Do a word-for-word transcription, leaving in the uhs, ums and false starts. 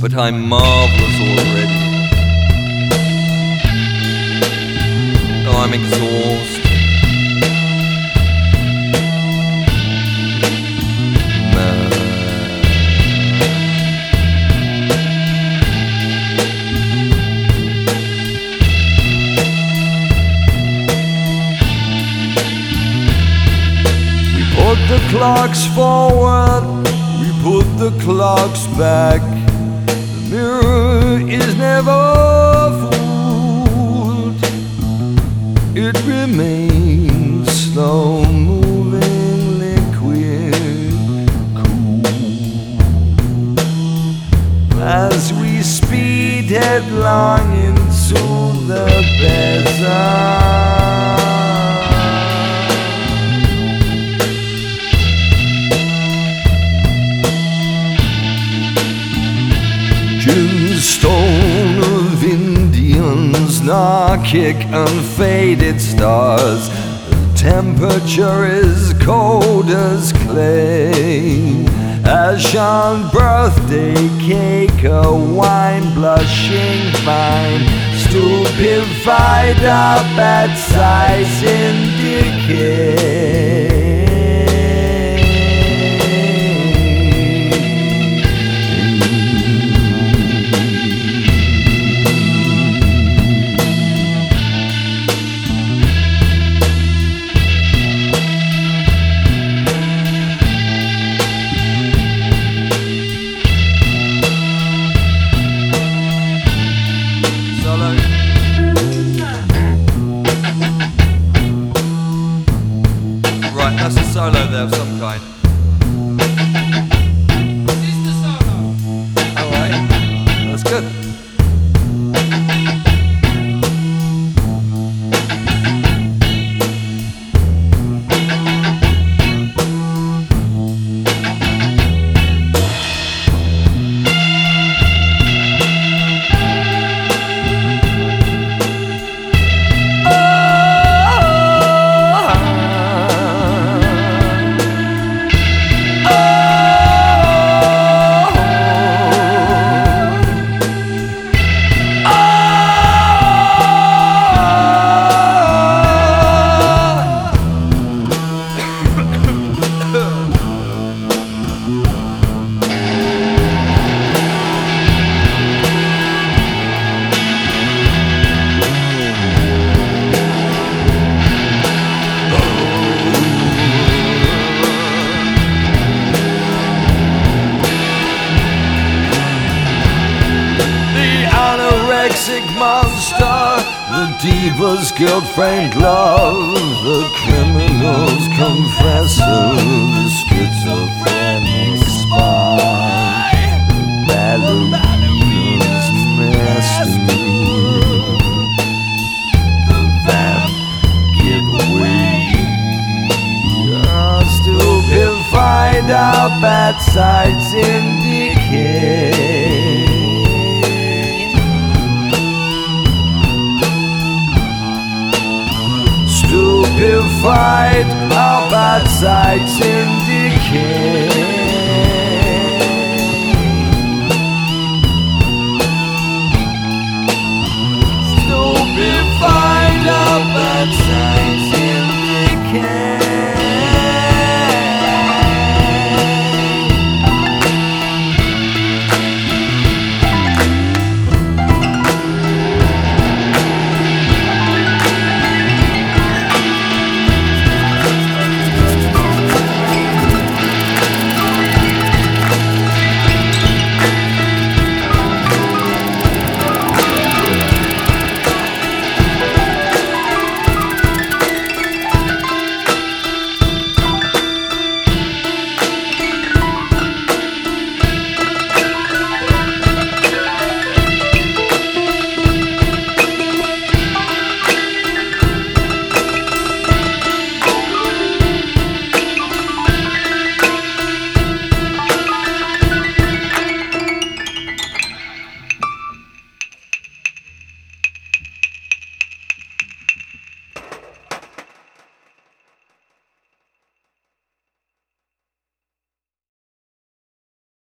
but I'm marvelous already. Oh, I'm exhausted. Put the clocks forward, we put the clocks back. The mirror is never fooled. It remains slow-moving, liquid, cool. As we speed headlong into the desert, stone of Indians, Narkic and faded stars. The temperature is cold as clay. Ash on birthday cake, a wine blushing fine. Stupefied up at size in decay. Right, that's a solo there of some kind. Is the solo? Alright, that's good. Monster, the diva's guilt framed love, the criminal's confessor, the schizophrenic spy, the ballerina's master, the vamp giveaway. Are stupefied up at sights in decay. Stupefied up at sights in decay.